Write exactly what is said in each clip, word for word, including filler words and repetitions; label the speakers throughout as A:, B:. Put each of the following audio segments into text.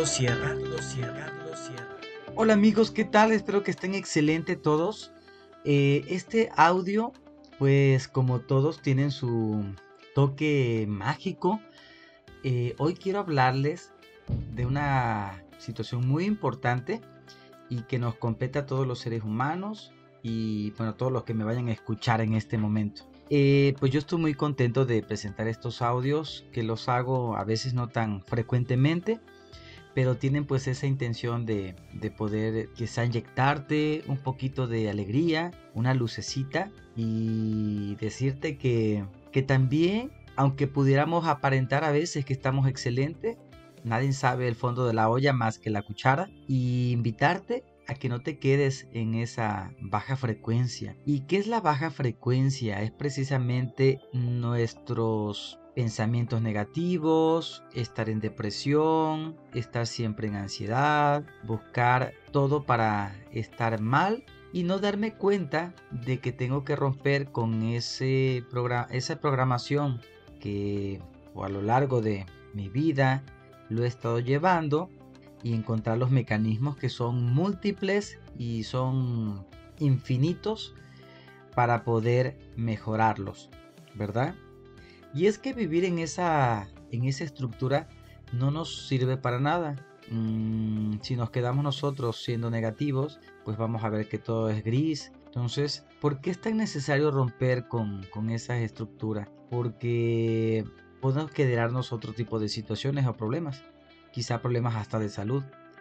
A: Carlos Sierra. Carlos Sierra. Carlos Sierra.
B: Hola amigos, ¿qué tal? Espero que estén excelentes todos. Eh, este audio, pues como todos, tienen su toque mágico. Eh, hoy quiero hablarles de una situación muy importante y que nos compete a todos los seres humanos y bueno, a todos los que me vayan a escuchar en este momento. Eh, pues yo estoy muy contento de presentar estos audios, que los hago a veces no tan frecuentemente, pero tienen pues esa intención de, de poder quizá inyectarte un poquito de alegría, una lucecita y decirte que, que también, aunque pudiéramos aparentar a veces que estamos excelentes, nadie sabe el fondo de la olla más que la cuchara, y invitarte a que no te quedes en esa baja frecuencia. ¿Y qué es la baja frecuencia? Es precisamente nuestros pensamientos negativos, estar en depresión, estar siempre en ansiedad, buscar todo para estar mal y no darme cuenta de que tengo que romper con ese programa, esa programación que o a lo largo de mi vida lo he estado llevando, y encontrar los mecanismos que son múltiples y son infinitos para poder mejorarlos, ¿verdad? Y es que vivir en esa, en esa estructura no nos sirve para nada. Mm, si nos quedamos nosotros siendo negativos, pues vamos a ver que todo es gris. Entonces, ¿por qué es tan necesario romper con, con esa estructura? Porque podemos generarnos otro tipo de situaciones o problemas. Quizá problemas hasta de salud.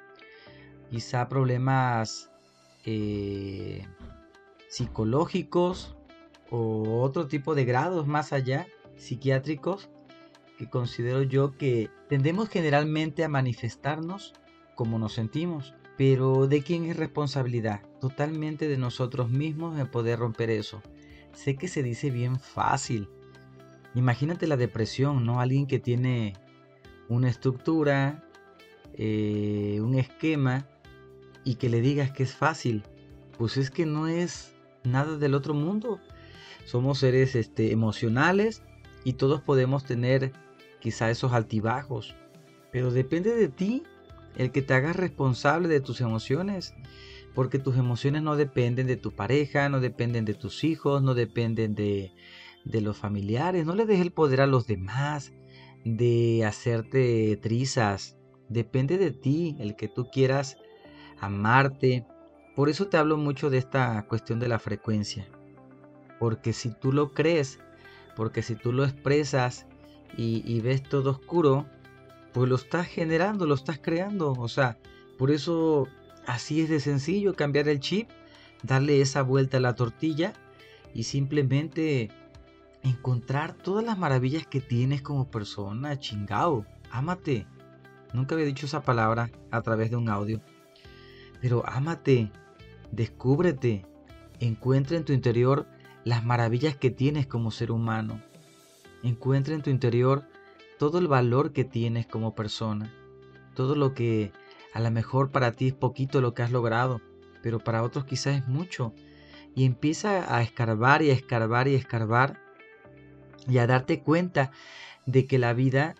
B: Quizá problemas eh, psicológicos o otro tipo de grados más allá, psiquiátricos, que considero yo que tendemos generalmente a manifestarnos como nos sentimos. Pero ¿de quién es responsabilidad? Totalmente de nosotros mismos de poder romper eso. Sé que se dice bien fácil. Imagínate la depresión, ¿no? Alguien que tiene una estructura, eh, un esquema, y que le digas que es fácil. Pues es que no es nada del otro mundo. Somos seres este, emocionales y todos podemos tener quizá esos altibajos. Pero depende de ti el que te hagas responsable de tus emociones. Porque tus emociones no dependen de tu pareja, no dependen de tus hijos, no dependen de, de los familiares. No le des el poder a los demás de hacerte trizas. Depende de ti el que tú quieras amarte. Por eso te hablo mucho de esta cuestión de la frecuencia. Porque si tú lo crees, porque si tú lo expresas y, y ves todo oscuro, pues lo estás generando, lo estás creando. O sea, por eso así es de sencillo cambiar el chip, darle esa vuelta a la tortilla y simplemente encontrar todas las maravillas que tienes como persona. Chingao, ámate. Nunca había dicho esa palabra a través de un audio. Pero ámate, descúbrete, encuentra en tu interior las maravillas que tienes como ser humano. Encuentra en tu interior todo el valor que tienes como persona. Todo lo que a lo mejor para ti es poquito lo que has logrado, pero para otros quizás es mucho. Y empieza a escarbar y a escarbar y a escarbar y a darte cuenta de que la vida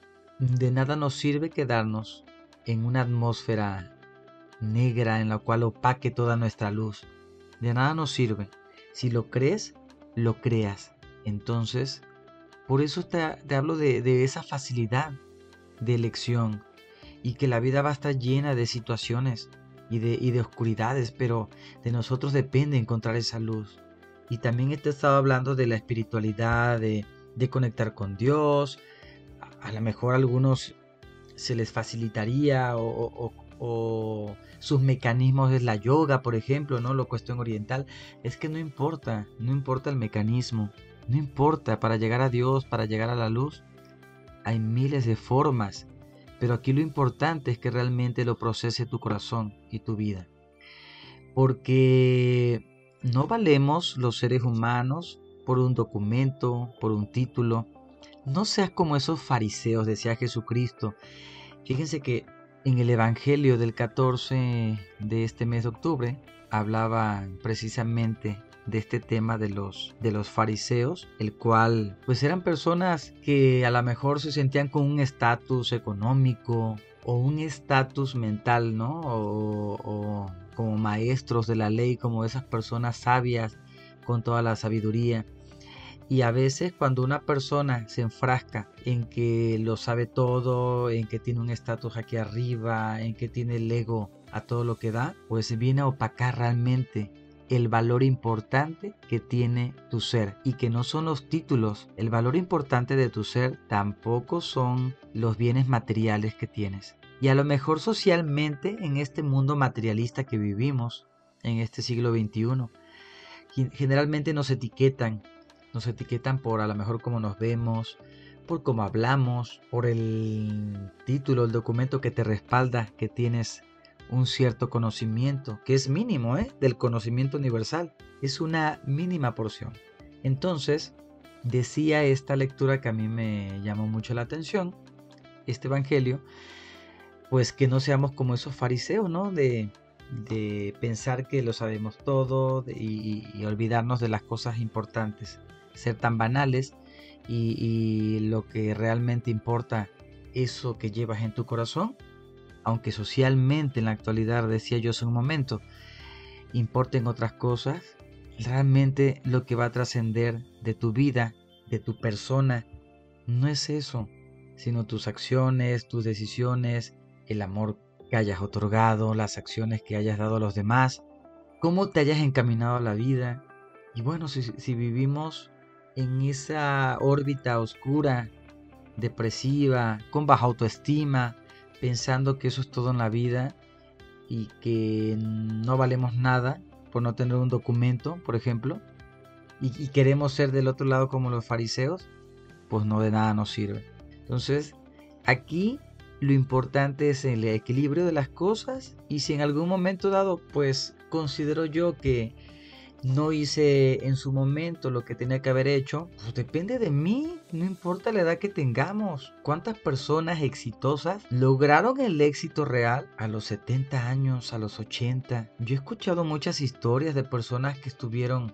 B: de nada nos sirve quedarnos en una atmósfera negra en la cual opaque toda nuestra luz. De nada nos sirve. Si lo crees, lo creas. Entonces, por eso te, te hablo de, de esa facilidad de elección, y que la vida va a estar llena de situaciones y de, y de oscuridades, pero de nosotros depende encontrar esa luz. Y también te he estado hablando de la espiritualidad, de, de conectar con Dios. A, a lo mejor a algunos se les facilitaría o, o, o sus mecanismos es la yoga, por ejemplo, ¿no? La cuestión oriental. Es que no importa, no importa el mecanismo, no importa. Para llegar a Dios, para llegar a la luz, hay miles de formas, pero aquí lo importante es que realmente lo procese tu corazón y tu vida. Porque no valemos los seres humanos por un documento, por un título. No seas como esos fariseos, decía Jesucristo. Fíjense que en el Evangelio del catorce de este mes de octubre hablaba precisamente de este tema de los, de los fariseos, el cual pues eran personas que a lo mejor se sentían con un estatus económico o un estatus mental, ¿no? O, o como maestros de la ley, como esas personas sabias con toda la sabiduría. Y a veces cuando una persona se enfrasca en que lo sabe todo, en que tiene un estatus aquí arriba, en que tiene el ego a todo lo que da, pues viene a opacar realmente el valor importante que tiene tu ser, y que no son los títulos. El valor importante de tu ser tampoco son los bienes materiales que tienes. Y a lo mejor socialmente, en este mundo materialista que vivimos, en este siglo veintiuno, generalmente nos etiquetan, nos etiquetan por a lo mejor cómo nos vemos, por cómo hablamos, por el título, el documento que te respalda que tienes un cierto conocimiento, que es mínimo, ¿eh? Del conocimiento universal. Es una mínima porción. Entonces, decía esta lectura que a mí me llamó mucho la atención, este evangelio, pues que no seamos como esos fariseos, ¿no? De, de pensar que lo sabemos todo y, y olvidarnos de las cosas importantes, ser tan banales y, y lo que realmente importa, eso que llevas en tu corazón, aunque socialmente en la actualidad, decía yo hace un momento, importen otras cosas, realmente lo que va a trascender de tu vida, de tu persona, no es eso, sino tus acciones, tus decisiones, el amor que hayas otorgado, las acciones que hayas dado a los demás, cómo te hayas encaminado a la vida. Y bueno, si, si vivimos en esa órbita oscura, depresiva, con baja autoestima, pensando que eso es todo en la vida y que no valemos nada por no tener un documento, por ejemplo, y, y queremos ser del otro lado como los fariseos, pues no, de nada nos sirve. Entonces, aquí lo importante es el equilibrio de las cosas, y si en algún momento dado, pues considero yo que no hice en su momento lo que tenía que haber hecho, pues depende de mí, no importa la edad que tengamos. ¿Cuántas personas exitosas lograron el éxito real a los setenta años, a los ochenta? Yo he escuchado muchas historias de personas que estuvieron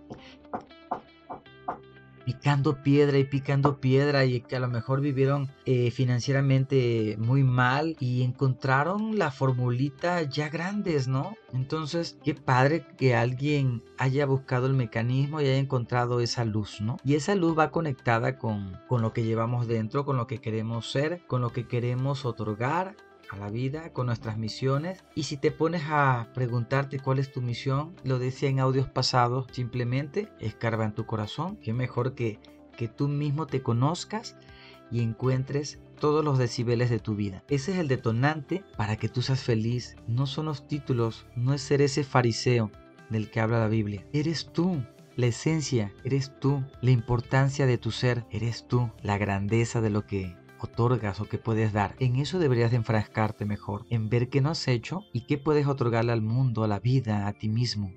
B: picando piedra y picando piedra, y que a lo mejor vivieron eh, financieramente muy mal y encontraron la formulita ya grandes, ¿no? Entonces, qué padre que alguien haya buscado el mecanismo y haya encontrado esa luz, ¿no? Y esa luz va conectada con, con lo que llevamos dentro, con lo que queremos ser, con lo que queremos otorgar a la vida, con nuestras misiones. Y si te pones a preguntarte cuál es tu misión, lo decía en audios pasados, simplemente escarba en tu corazón. Qué mejor que, que tú mismo te conozcas y encuentres todos los decibeles de tu vida. Ese es el detonante para que tú seas feliz. No son los títulos, no es ser ese fariseo del que habla la Biblia. Eres tú. La esencia, eres tú. La importancia de tu ser, eres tú. La grandeza de lo que otorgas o que puedes dar. En eso deberías de enfrascarte mejor, en ver qué no has hecho y qué puedes otorgarle al mundo, a la vida, a ti mismo.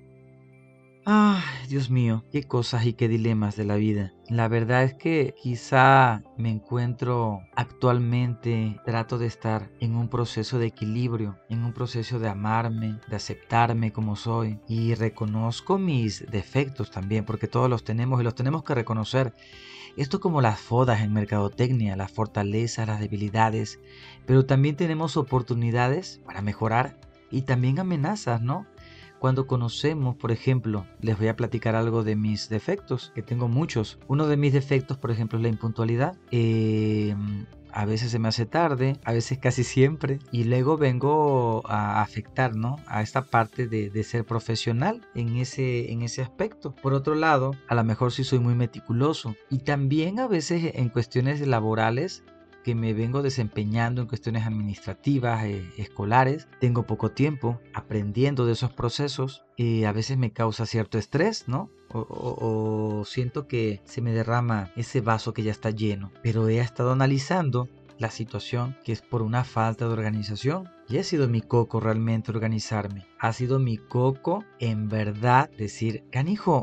B: Ay, Dios mío, qué cosas y qué dilemas de la vida. La verdad es que quizá me encuentro actualmente, trato de estar en un proceso de equilibrio, en un proceso de amarme, de aceptarme como soy, y reconozco mis defectos también, porque todos los tenemos y los tenemos que reconocer. Esto como las fodas en mercadotecnia, las fortalezas, las debilidades, pero también tenemos oportunidades para mejorar y también amenazas, ¿no? Cuando conocemos, por ejemplo, les voy a platicar algo de mis defectos, que tengo muchos. Uno de mis defectos, por ejemplo, es la impuntualidad. Eh, a veces se me hace tarde, a veces casi siempre, y luego vengo a afectar, ¿no? A esta parte de, de ser profesional en ese, en ese aspecto. Por otro lado, a lo mejor sí soy muy meticuloso, y también a veces en cuestiones laborales que me vengo desempeñando, en cuestiones administrativas, eh, escolares, tengo poco tiempo aprendiendo de esos procesos, y a veces me causa cierto estrés, ¿no? O, o, o siento que se me derrama ese vaso que ya está lleno, pero he estado analizando la situación, que es por una falta de organización. Y ha sido mi coco realmente organizarme. Ha sido mi coco en verdad decir, canijo,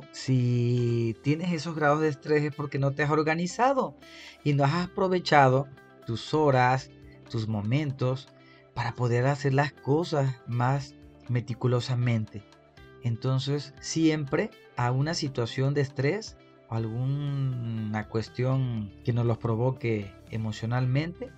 B: si tienes esos grados de estrés es porque no te has organizado y no has aprovechado tus horas, tus momentos para poder hacer las cosas más meticulosamente. Entonces, siempre a una situación de estrés o alguna cuestión que nos los provoque emocionalmente,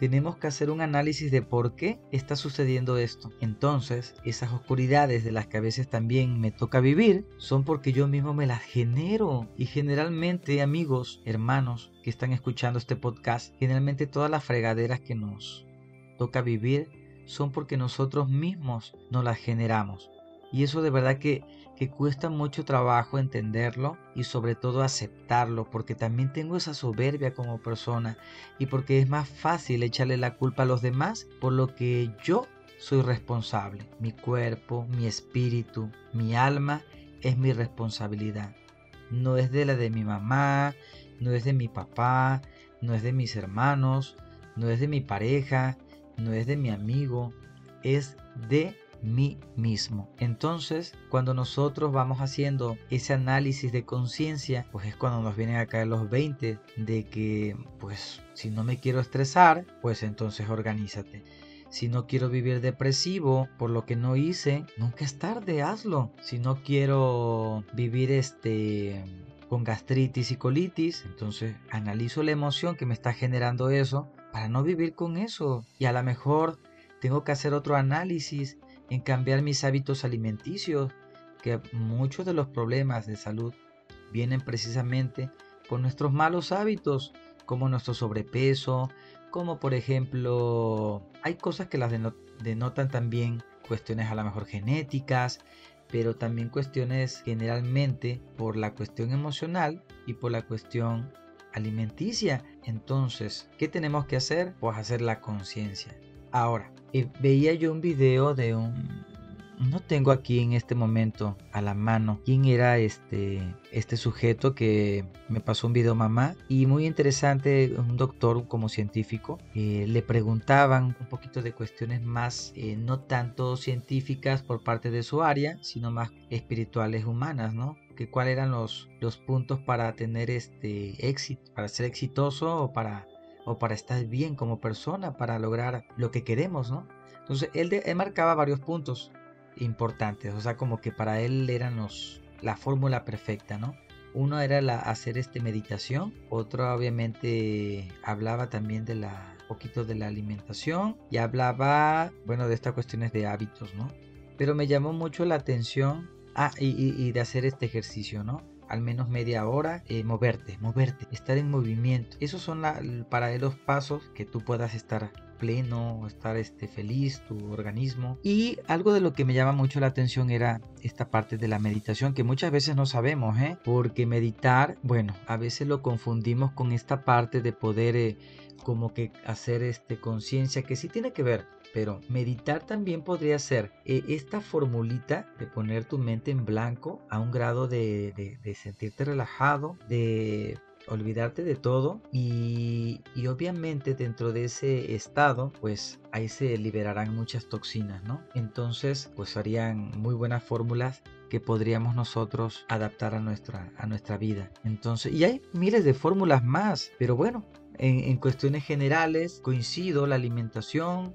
B: tenemos que hacer un análisis de por qué está sucediendo esto. Entonces, esas oscuridades de las que a veces también me toca vivir son porque yo mismo me las genero. Y generalmente, amigos, hermanos que están escuchando este podcast, generalmente todas las fregaderas que nos toca vivir son porque nosotros mismos nos las generamos. Y eso de verdad que, que cuesta mucho trabajo entenderlo y sobre todo aceptarlo, porque también tengo esa soberbia como persona y porque es más fácil echarle la culpa a los demás por lo que yo soy responsable. Mi cuerpo, mi espíritu, mi alma es mi responsabilidad. No es de la de mi mamá, no es de mi papá, no es de mis hermanos, no es de mi pareja, no es de mi amigo, es de mí mismo. Entonces, cuando nosotros vamos haciendo ese análisis de conciencia, pues es cuando nos vienen a caer los veinte de que, pues, si no me quiero estresar, pues entonces organízate. Si no quiero vivir depresivo por lo que no hice, nunca es tarde, hazlo. Si no quiero vivir este con gastritis y colitis, entonces analizo la emoción que me está generando eso para no vivir con eso. Y a lo mejor tengo que hacer otro análisis en cambiar mis hábitos alimenticios, que muchos de los problemas de salud vienen precisamente por nuestros malos hábitos, como nuestro sobrepeso, como por ejemplo, hay cosas que las denotan también cuestiones a lo mejor genéticas, pero también cuestiones generalmente por la cuestión emocional y por la cuestión alimenticia. Entonces, ¿qué tenemos que hacer? Pues hacer la conciencia. Ahora, eh, veía yo un video de un... No tengo aquí en este momento a la mano quién era este, este sujeto que me pasó un video mamá. Y muy interesante, un doctor como científico, eh, le preguntaban un poquito de cuestiones más, eh, no tanto científicas por parte de su área, sino más espirituales humanas, ¿no? Que cuáles eran los, los puntos para tener este éxito, para ser exitoso o para... o para estar bien como persona, para lograr lo que queremos, ¿no? Entonces él, de, él marcaba varios puntos importantes, o sea, como que para él eran los, la fórmula perfecta, ¿no? Uno era la, hacer este meditación, otro obviamente hablaba también de la, poquito de la alimentación y hablaba, bueno, de estas cuestiones de hábitos, ¿no? Pero me llamó mucho la atención, ah, y, y, y de hacer este ejercicio, ¿no? Al menos media hora, eh, moverte, moverte, estar en movimiento. Esos son la, para él los pasos que tú puedas estar pleno, estar este, feliz, tu organismo. Y algo de lo que me llama mucho la atención era esta parte de la meditación, que muchas veces no sabemos, ¿eh? Porque meditar, bueno, a veces lo confundimos con esta parte de poder eh, como que hacer este, conciencia, que sí tiene que ver. Pero meditar también podría ser eh, esta formulita de poner tu mente en blanco a un grado de, de, de sentirte relajado, de olvidarte de todo y, y obviamente dentro de ese estado pues ahí se liberarán muchas toxinas, ¿no? Entonces pues harían muy buenas fórmulas que podríamos nosotros adaptar a nuestra, a nuestra vida. Entonces, y hay miles de fórmulas más, pero bueno, En, en cuestiones generales coincido, la alimentación,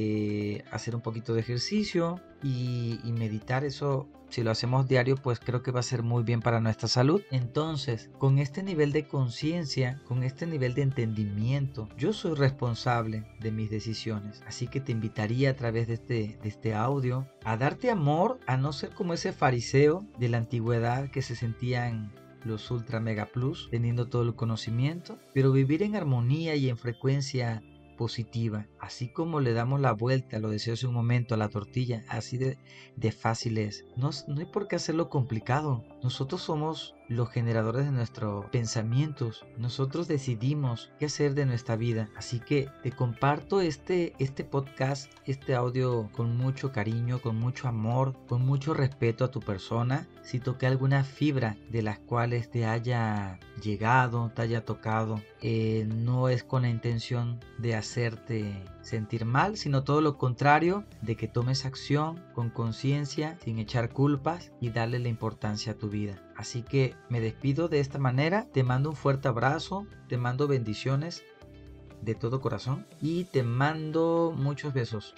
B: eh, hacer un poquito de ejercicio y, y meditar, eso si lo hacemos diario pues creo que va a ser muy bien para nuestra salud. Entonces con este nivel de conciencia, con este nivel de entendimiento, yo soy responsable de mis decisiones, así que te invitaría a través de este, de este audio a darte amor, a no ser como ese fariseo de la antigüedad que se sentían los ultra mega plus, teniendo todo el conocimiento, pero vivir en armonía y en frecuencia positiva, así como le damos la vuelta, lo decía hace un momento, a la tortilla, así de, de fácil es. No, no hay por qué hacerlo complicado. Nosotros somos los generadores de nuestros pensamientos. Nosotros decidimos qué hacer de nuestra vida. Así que te comparto este, este podcast, este audio con mucho cariño, con mucho amor, con mucho respeto a tu persona. Si toqué alguna fibra de las cuales te haya llegado, te haya tocado, eh, no es con la intención de hacerte sentir mal, sino todo lo contrario, de que tomes acción con conciencia, sin echar culpas y darle la importancia a tu vida. Así que me despido de esta manera, te mando un fuerte abrazo, te mando bendiciones de todo corazón y te mando muchos besos.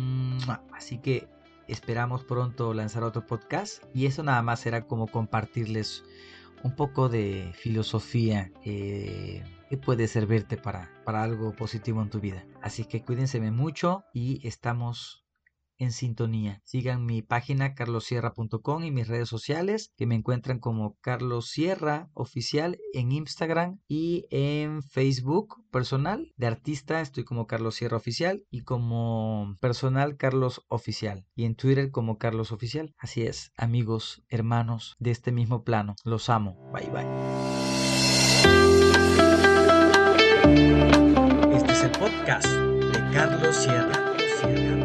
B: Así que esperamos pronto lanzar otro podcast y eso nada más era como compartirles un poco de filosofía eh, que puede servirte para, para algo positivo en tu vida. Así que cuídense mucho y estamos en sintonía. Sigan mi página carlos sierra punto com y mis redes sociales, que me encuentran como Carlos Sierra Oficial en Instagram, y en Facebook personal de artista estoy como Carlos Sierra Oficial, y como personal Carlos Oficial, y en Twitter como Carlos Oficial. Así es, amigos, hermanos de este mismo plano, los amo. Bye bye.
A: Este es el podcast de Carlos Sierra. Carlos Sierra.